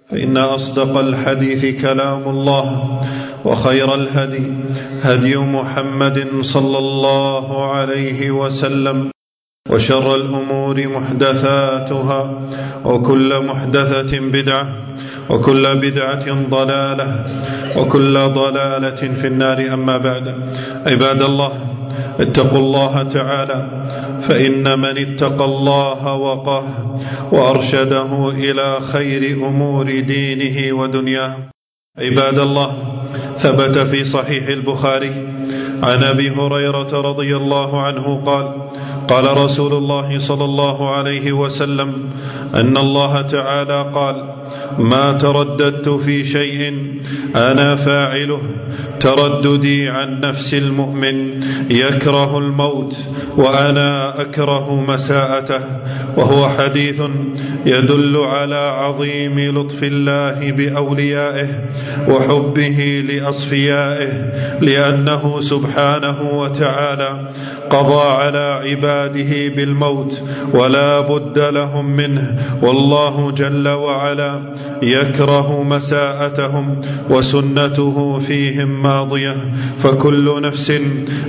فإن أصدق الحديث كلام الله، وخير الهدي هدي محمد صلى الله عليه وسلم، وشر الأمور محدثاتها، وكل محدثة بدعة، وكل بدعة ضلالة، وكل ضلالة في النار. أما بعد، عباد الله، اتقوا الله تعالى، فإن من اتقى الله وقاه وأرشده إلى خير أمور دينه ودنياه. عباد الله، ثبت في صحيح البخاري عن أبي هريرة رضي الله عنه قال: قال رسول الله صلى الله عليه وسلم أن الله تعالى قال: ما ترددت في شيء أنا فاعله ترددي عن نفس المؤمن يكره الموت وأنا أكره مساءته. وهو حديث يدل على عظيم لطف الله بأوليائه وحبه لأصفيائه، لأنه سبحانه وتعالى قضى على عباده بالموت ولا بد لهم منه، والله جل وعلا يكره مساءتهم وسنته فيهم ماضية، فكل نفس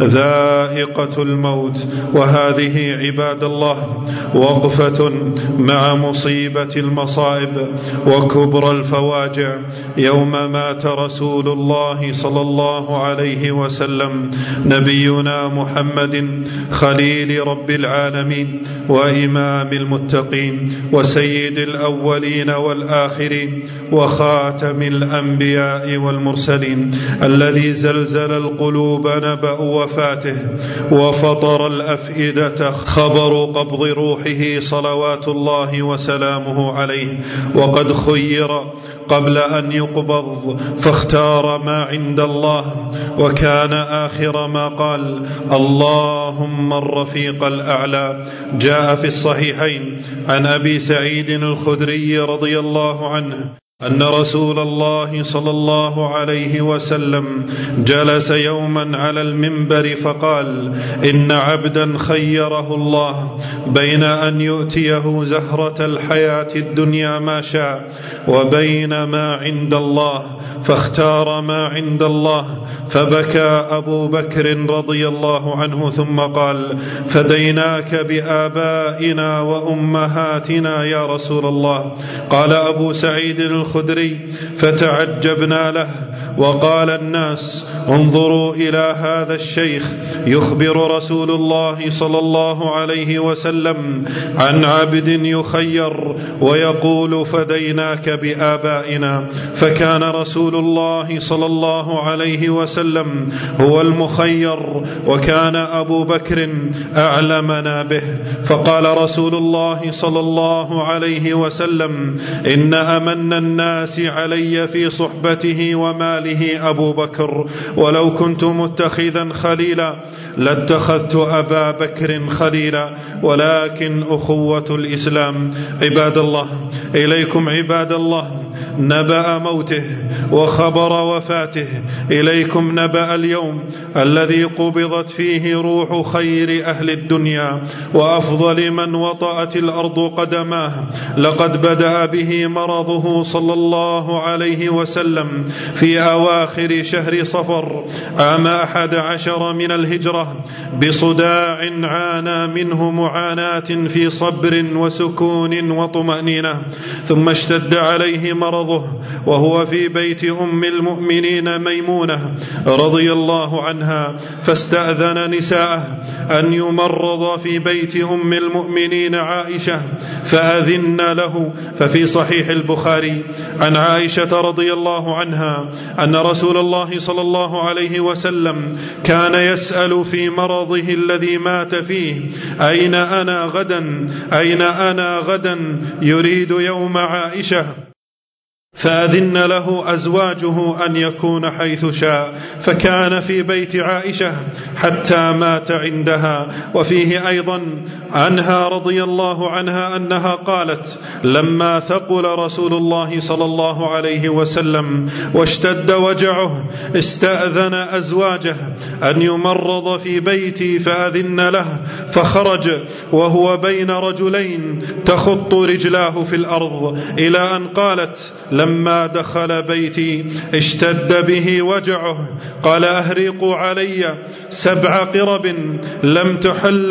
ذائقة الموت. وهذه عباد الله وقفة مع مصيبة المصائب وكبر الفواجع يوم مات رسول الله صلى الله عليه وسلم، نبينا محمد خليل رب العالمين وإمام المتقين وسيد الأولين والآخرين وخاتم الأنبياء والمرسلين، الذي زلزل القلوب نبأ وفاته وفطر الأفئدة خبر قبض روحه صلوات الله وسلامه عليه. وقد خير قبل أن يقبض فاختار ما عند الله، وكان آخر ما قال: اللهم الرفيق الأعلى. جاء في الصحيحين عن أبي سعيد الخدري رضي الله عنه أن رسول الله صلى الله عليه وسلم جلس يوما على المنبر فقال: إن عبدا خيره الله بين أن يؤتيه زهرة الحياة الدنيا ما شاء وبين ما عند الله، فاختار ما عند الله، فبكى أبو بكر رضي الله عنه ثم قال: فديناك بآبائنا وأمهاتنا يا رسول الله. قال أبو سعيد الخدري: فتعجبنا له، وقال الناس: انظروا إلى هذا الشيخ يخبر رسول الله صلى الله عليه وسلم عن عبد يخير ويقول: فديناك بآبائنا. فكان رسول الله صلى الله عليه وسلم هو المخير، وكان أبو بكر أعلمنا به. فقال رسول الله صلى الله عليه وسلم: إن أمن الناس علي في صحبته وماله أبو بكر، ولو كنت متخذا خليلا لاتخذت أبا بكر خليلا، ولكن أخوة الإسلام. عباد الله، إليكم عباد الله نبأ موته وخبر وفاته، إليكم نبأ اليوم الذي قبضت فيه روح خير أهل الدنيا وأفضل من وطأت الأرض قدماه. لقد بدأ به مرضه صلى الله عليه وسلم في أواخر شهر صفر عام 11 من الهجرة بصداع عانى منه معاناة في صبر وسكون وطمأنينة، ثم اشتد عليه مرضه وهو في بيت أم المؤمنين ميمونة رضي الله عنها، فاستأذن نساءه أن يمرض في بيت أم المؤمنين عائشة فأذن له. ففي صحيح البخاري عن عائشة رضي الله عنها أن رسول الله صلى الله عليه وسلم كان يسأل في مرضه الذي مات فيه: أين أنا غدا؟ أين أنا غدا؟ يريد يوم عائشة، فأذن له أزواجه أن يكون حيث شاء، فكان في بيت عائشة حتى مات عندها. وفيه أيضا عنها رضي الله عنها أنها قالت: لما ثقل رسول الله صلى الله عليه وسلم واشتد وجعه استأذن أزواجه أن يمرض في بيتي فأذن له، فخرج وهو بين رجلين تخط رجلاه في الأرض، إلى أن قالت: فلما دخل بيتي اشتد به وجعه، قال: أهرقوا علي 7 قرب لم تحل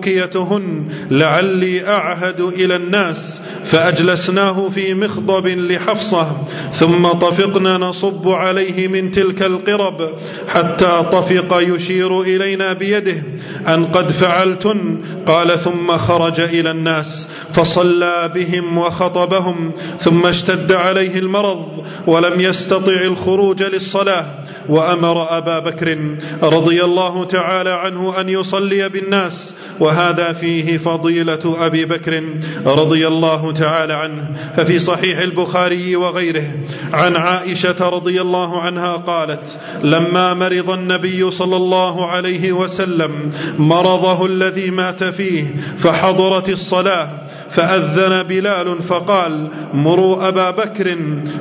أوكيتهن لعلي أعهد إلى الناس. فأجلسناه في مخضب لحفصة، ثم طفقنا نصب عليه من تلك القرب حتى طفق يشير إلينا بيده أن قد فعلتن. قال: ثم خرج إلى الناس فصلى بهم وخطبهم، ثم اشتد عليه المرض ولم يستطع الخروج للصلاة، وأمر أبا بكر رضي الله تعالى عنه أن يصلي بالناس. وهذا فيه فضيلة أبي بكر رضي الله تعالى عنه. ففي صحيح البخاري وغيره عن عائشة رضي الله عنها قالت: لما مرض النبي صلى الله عليه وسلم مرضه الذي مات فيه فحضرت الصلاة، فأذن بلال فقال: مروا أبا بكر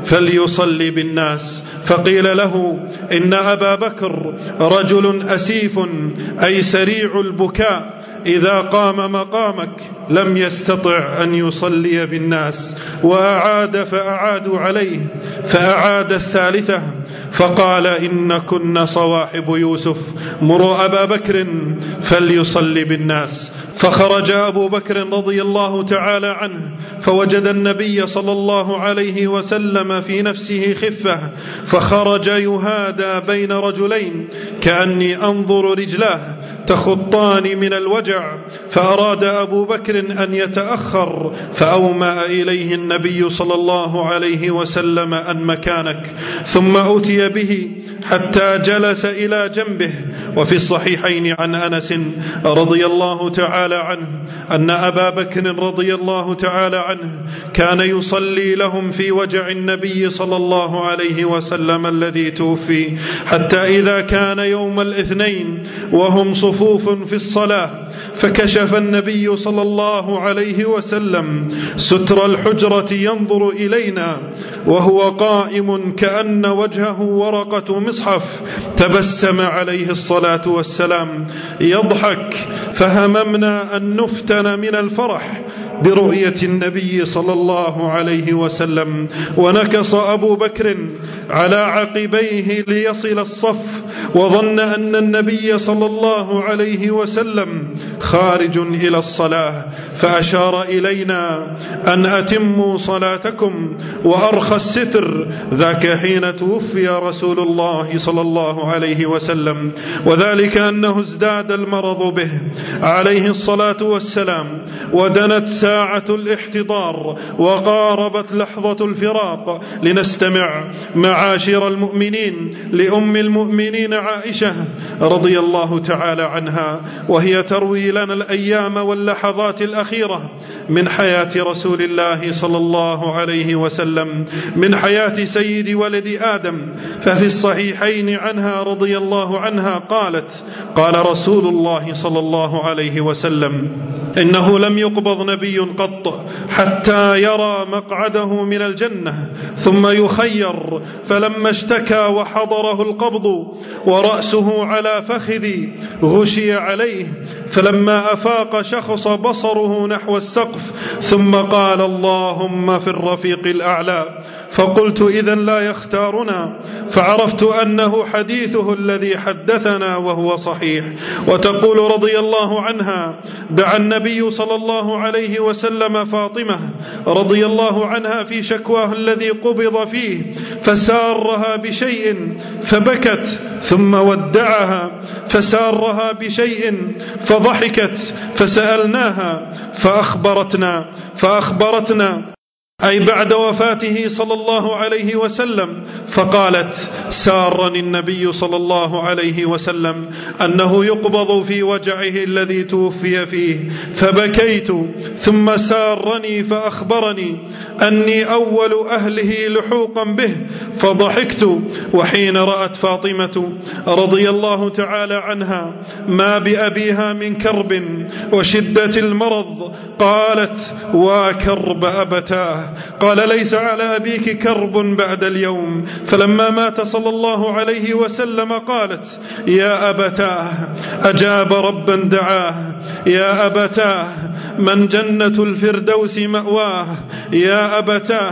فليصلي بالناس. فقيل له: إن أبا بكر رجل أسيف، أي سريع البكاء، إذا قام مقامك لم يستطع أن يصلي بالناس. وأعاد فأعادوا عليه، فأعاد الثالثة، فقال: إن كن صواحب يوسف، مروا أبا بكر فليصلي بالناس. فخرج أبو بكر رضي الله تعالى عنه فوجد النبي صلى الله عليه وسلم في نفسه خفة، فخرج يهادى بين رجلين كأني أنظر رجلاه تخطان من الوجع، فأراد أبو بكر أن يتأخر، فأومأ إليه النبي صلى الله عليه وسلم أن مكانك، ثم أتي به حتى جلس إلى جنبه. وفي الصحيحين عن أنس رضي الله تعالى عنه أن أبا بكر رضي الله تعالى عنه كان يصلي لهم في وجع النبي صلى الله عليه وسلم الذي توفي، حتى إذا كان يوم الاثنين وهم صفوف في الصلاة، فكشف النبي صلى الله عليه وسلم ستر الحجرة ينظر إلينا وهو قائم كأن وجهه ورقة مصحف، تبسم عليه الصلاة والسلام يضحك، فهممنا أن نفتن من الفرح برؤية النبي صلى الله عليه وسلم. ونكص أبو بكر على عقبيه ليصل الصف، وظن أن النبي صلى الله عليه وسلم خارج إلى الصلاة، فأشار إلينا أن أتموا صلاتكم وأرخى الستر. ذاك حين توفي رسول الله صلى الله عليه وسلم، وذلك أنه ازداد المرض به عليه الصلاة والسلام، ودنت ساعة الاحتضار وقاربت لحظة الفراق. لنستمع معاشر المؤمنين لأم المؤمنين عائشة رضي الله تعالى عنها، وهي تروي لنا الأيام واللحظات الأخيرة من حياة رسول الله صلى الله عليه وسلم، من حياة سيد ولد آدم. ففي الصحيحين عنها رضي الله عنها قالت: قال رسول الله صلى الله عليه وسلم: إنه لم يقبض نبي قط حتى يرى مقعده من الجنة ثم يخير. فلما اشتكى وحضره القبض ورأسه على فخذي غشي عليه، فلما أفاق شخص بصره نحو السقف، ثم قال: اللهم في الرفيق الأعلى. فقلت: إذن لا يختارنا؟ فعرفت أنه حديثه الذي حدثنا وهو صحيح. وتقول رضي الله عنها: دعا النبي صلى الله عليه وسلم فاطمة رضي الله عنها في شكواه الذي قبض فيه، فسارها بشيء فبكت، ثم ودعها فسارها بشيء فضحكت، فسألناها فأخبرتنا أي بعد وفاته صلى الله عليه وسلم، فقالت: سارني النبي صلى الله عليه وسلم أنه يقبض في وجعه الذي توفي فيه، فبكيت، ثم سارني فأخبرني أني أول أهله لحوقا به، فضحكت. وحين رأت فاطمة رضي الله تعالى عنها ما بأبيها من كرب وشدة المرض، قالت: وكرب أبتاه. قال: ليس على أبيك كرب بعد اليوم. فلما مات صلى الله عليه وسلم قالت: يا أبتاه، أجاب ربا دعاه، يا أبتاه من جنة الفردوس مأواه، يا أبتاه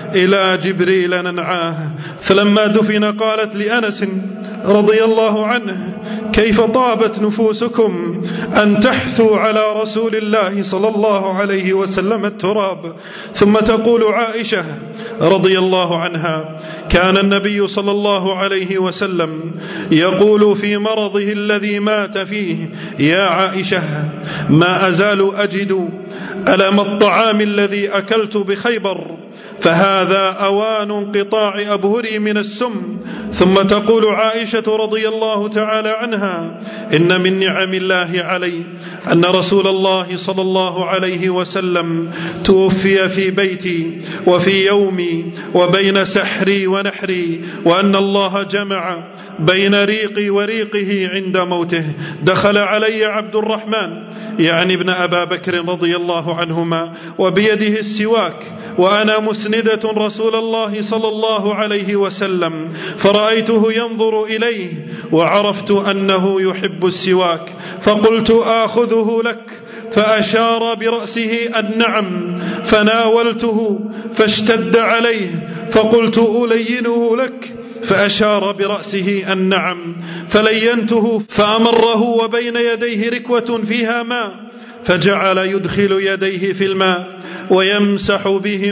إلى جبريل ننعاه. فلما دفن قالت لأنس رضي الله عنه: كيف طابت نفوسكم أن تحثوا على رسول الله صلى الله عليه وسلم التراب. ثم تقول عائشة رضي الله عنها: كان النبي صلى الله عليه وسلم يقول في مرضه الذي مات فيه: يا عائشة، ما أزال أجد ألم الطعام الذي أكلت بخيبر، فهذا أوان انقطاع أبهري من السم. ثم تقول عائشة رضي الله تعالى عنها: إن من نعم الله علي أن رسول الله صلى الله عليه وسلم توفي في بيتي وفي يومي وبين سحري ونحري، وأن الله جمع بين ريقي وريقه عند موته. دخل علي عبد الرحمن يعني ابن أبا بكر رضي الله عنهما وبيده السواك وأنا مسندة رسول الله صلى الله عليه وسلم، فرأيته ينظر إليه وعرفت أنه يحب السواك، فقلت: آخذه لك؟ فأشار برأسه النعم، فناولته فاشتد عليه، فقلت: ألينه لك؟ فأشار برأسه النعم، فلينته، فأمره وبين يديه ركوة فيها ماء، فجعل يدخل يديه في الماء ويمسح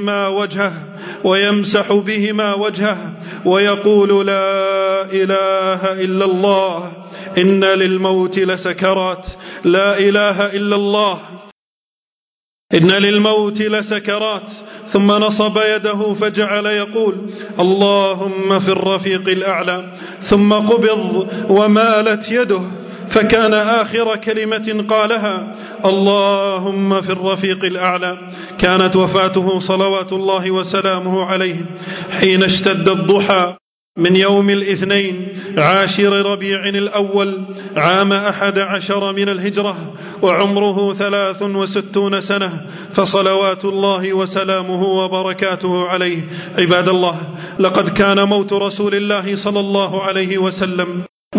بهما وجهه ويقول: لا إله إلا الله، إن للموت لسكرات، لا إله إلا الله، إن للموت لسكرات. ثم نصب يده فجعل يقول: اللهم في الرفيق الأعلى، ثم قبض ومالت يده، فكان آخر كلمة قالها: اللهم في الرفيق الأعلى. كانت وفاته صلوات الله وسلامه عليه حين اشتد الضحى من يوم الاثنين 10 ربيع الأول عام 11 من الهجرة، وعمره 63 سنة، فصلوات الله وسلامه وبركاته عليه. عباد الله، لقد كان موت رسول الله صلى الله عليه وسلم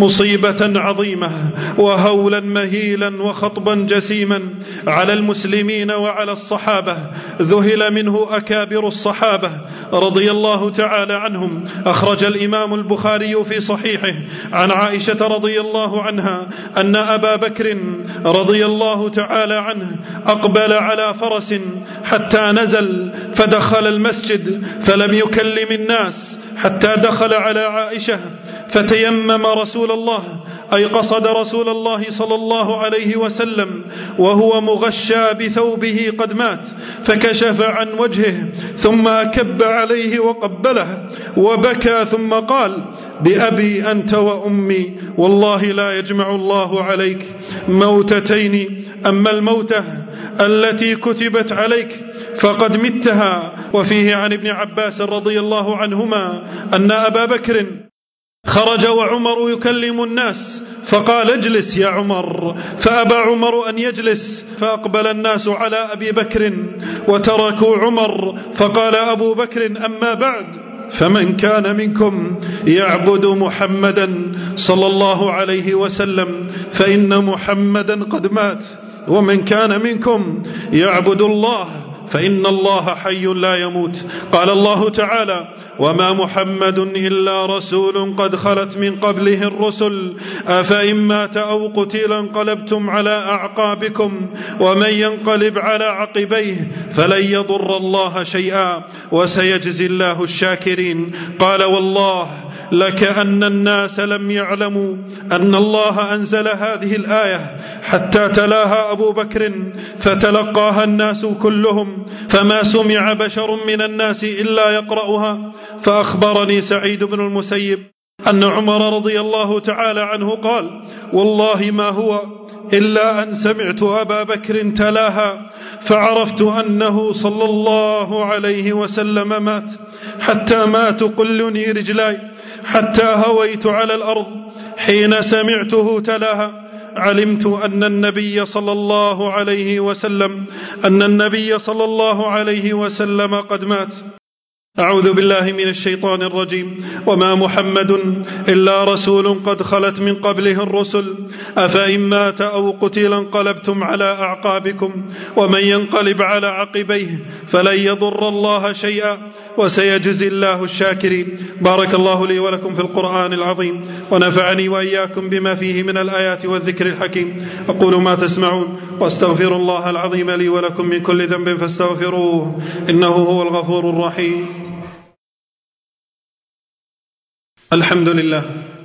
مصيبة عظيمة وهولا مهيلا وخطبا جسيما على المسلمين وعلى الصحابة. ذهل منه أكابر الصحابة رضي الله تعالى عنهم. أخرج الإمام البخاري في صحيحه عن عائشة رضي الله عنها أن أبا بكر رضي الله تعالى عنه أقبل على فرس حتى نزل فدخل المسجد فلم يكلم الناس حتى دخل على عائشة، فتيمم رسول الله، أي قصد رسول الله صلى الله عليه وسلم وهو مغشى بثوبه قد مات، فكشف عن وجهه ثم أكب عليه وقبله وبكى، ثم قال: بأبي أنت وأمي والله لا يجمع الله عليك موتتين، أما الموتة التي كتبت عليك فقد متها. وفيه عن ابن عباس رضي الله عنهما أن أبا بكر خرج وعمر يكلم الناس فقال: اجلس يا عمر، فأبى عمر أن يجلس، فأقبل الناس على أبي بكر وتركوا عمر، فقال أبو بكر: أما بعد، فمن كان منكم يعبد محمدا صلى الله عليه وسلم فإن محمدا قد مات، ومن كان منكم يعبد الله فإن الله حي لا يموت. قال الله تعالى: وما محمد إلا رسول قد خلت من قبله الرسل أفإن مات أو قتل انقلبتم على أعقابكم ومن ينقلب على عقبيه فلن يضر الله شيئا وسيجزي الله الشاكرين. قال: والله لكأن الناس لم يعلموا أن الله أنزل هذه الآية حتى تلاها أبو بكر فتلقاها الناس كلهم، فما سمع بشر من الناس إلا يقرأها. فأخبرني سعيد بن المسيب أن عمر رضي الله تعالى عنه قال: والله ما هو إلا أن سمعت أبا بكر تلاها فعرفت أنه صلى الله عليه وسلم مات، حتى ما تقلني رجلاي حتى هويت على الأرض. حين سمعته تلاها علمت أن النبي صلى الله عليه وسلم قد مات. أعوذ بالله من الشيطان الرجيم. وما محمد إلا رسول قد خلت من قبله الرسل أفإن مات أو قتل انقلبتم على أعقابكم ومن ينقلب على عقبيه فلن يضر الله شيئا وسيجزي الله الشاكرين. بارك الله لي ولكم في القرآن العظيم ونفعني وإياكم بما فيه من الآيات والذكر الحكيم. أقول ما تسمعون وأستغفر الله العظيم لي ولكم من كل ذنب فاستغفروه إنه هو الغفور الرحيم. الحمد لله،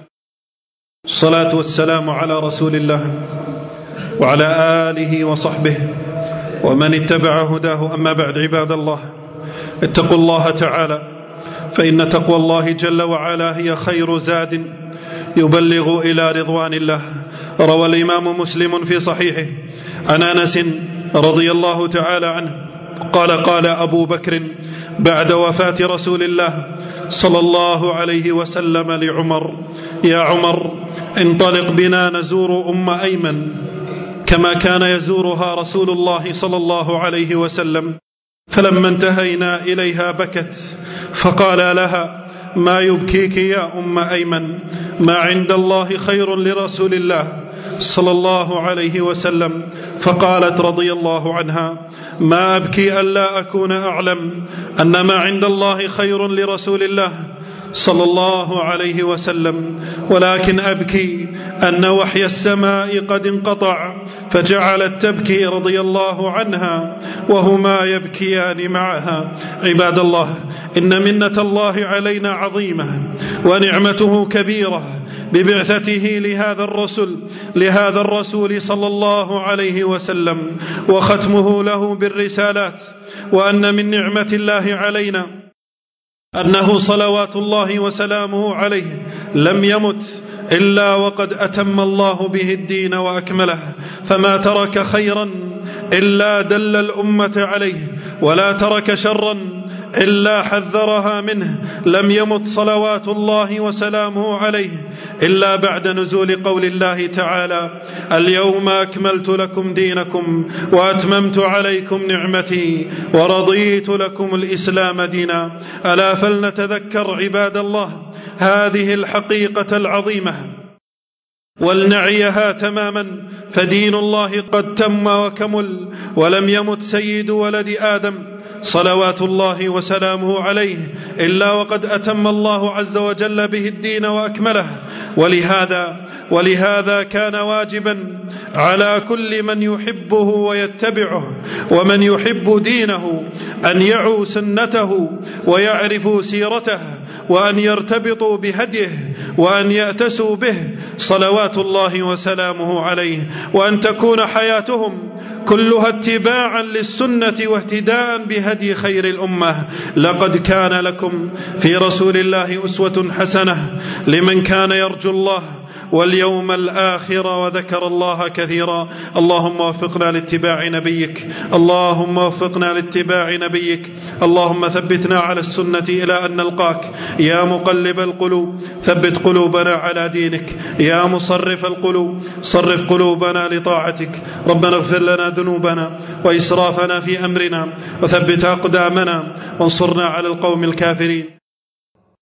الصلاة والسلام على رسول الله وعلى آله وصحبه ومن اتبع هداه. أما بعد، عباد الله، اتقوا الله تعالى، فإن تقوى الله جل وعلا هي خير زاد يبلغ إلى رضوان الله. روى الإمام مسلم في صحيحه عن أنس رضي الله تعالى عنه قال: قال أبو بكر بعد وفاة رسول الله صلى الله عليه وسلم لعمر: يا عمر، انطلق بنا نزور أم أيمن كما كان يزورها رسول الله صلى الله عليه وسلم. فلما انتهينا إليها بكت، فقال لها: ما يبكيك يا أم أيمن؟ ما عند الله خير لرسول الله صلى الله عليه وسلم. فقالت رضي الله عنها: ما أبكي ألا أكون أعلم أن ما عند الله خير لرسول الله صلى الله عليه وسلم، ولكن أبكي أن وحي السماء قد انقطع. فجعلت تبكي رضي الله عنها وهما يبكيان معها. عباد الله، إن منة الله علينا عظيمة ونعمته كبيرة ببعثته لهذا الرسول صلى الله عليه وسلم وختمه له بالرسالات. وأن من نعمة الله علينا أنه صلوات الله وسلامه عليه لم يمت إلا وقد أتم الله به الدين وأكمله، فما ترك خيرا إلا دل الأمة عليه، ولا ترك شرا إلا حذرها منه. لم يمت صلوات الله وسلامه عليه إلا بعد نزول قول الله تعالى: اليوم أكملت لكم دينكم وأتممت عليكم نعمتي ورضيت لكم الإسلام دينا. ألا فلنتذكر عباد الله هذه الحقيقة العظيمة ولنعيها تماما، فدين الله قد تم وكمل، ولم يمت سيد ولد آدم صلوات الله وسلامه عليه إلا وقد أتم الله عز وجل به الدين وأكمله. ولهذا كان واجبا على كل من يحبه ويتبعه ومن يحب دينه أن يعوا سنته ويعرفوا سيرته وأن يرتبطوا بهديه وأن يأتسوا به صلوات الله وسلامه عليه، وأن تكون حياتهم كلها اتباعا للسنة واهتداء بهدي خير الأمة. لقد كان لكم في رسول الله أسوة حسنة لمن كان يرجو الله واليوم الآخر وذكر الله كثيرا. اللهم وفقنا لاتباع نبيك، اللهم وفقنا لاتباع نبيك، اللهم ثبتنا على السنة إلى أن نلقاك. يا مقلب القلوب ثبت قلوبنا على دينك، يا مصرف القلوب صرف قلوبنا لطاعتك. ربنا اغفر لنا ذنوبنا وإسرافنا في أمرنا وثبت أقدامنا وانصرنا على القوم الكافرين.